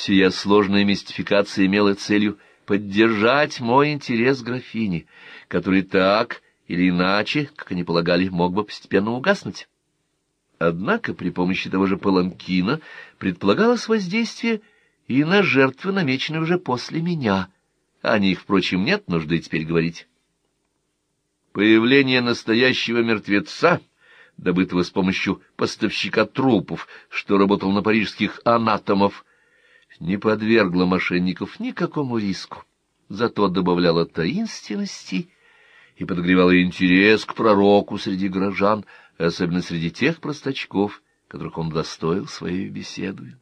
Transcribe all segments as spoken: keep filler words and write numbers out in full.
Сия сложная мистификация имела целью поддержать мой интерес к графине, который так или иначе, как они полагали, мог бы постепенно угаснуть. Однако при помощи того же паланкина предполагалось воздействие и на жертвы, намеченные уже после меня. О них, впрочем, нет нужды теперь говорить. Появление настоящего мертвеца, добытого с помощью поставщика трупов, что работал на парижских анатомов, не подвергло мошенников никакому риску, зато добавляло таинственности и подогревало интерес к пророку среди горожан, особенно среди тех простачков, которых он удостоил своей беседой.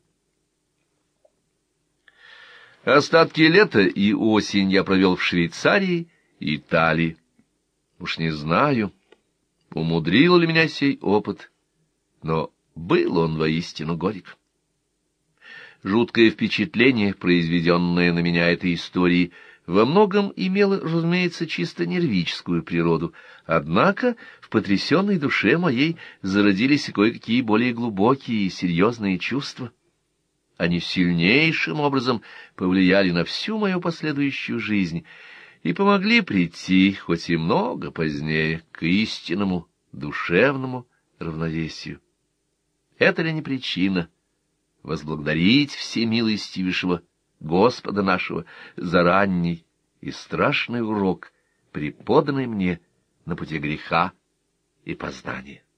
Остатки лета и осень я провел в Швейцарии и Италии. Уж не знаю, умудрил ли меня сей опыт, но был он воистину горек. Жуткое впечатление, произведенное на меня этой историей, во многом имело, разумеется, чисто нервическую природу, однако в потрясенной душе моей зародились и кое-какие более глубокие и серьезные чувства. Они сильнейшим образом повлияли на всю мою последующую жизнь и помогли прийти, хоть и много позднее, к истинному душевному равновесию. Это ли не причина возблагодарить всемилостивейшего Господа нашего за ранний и страшный урок, преподанный мне на пути греха и познания?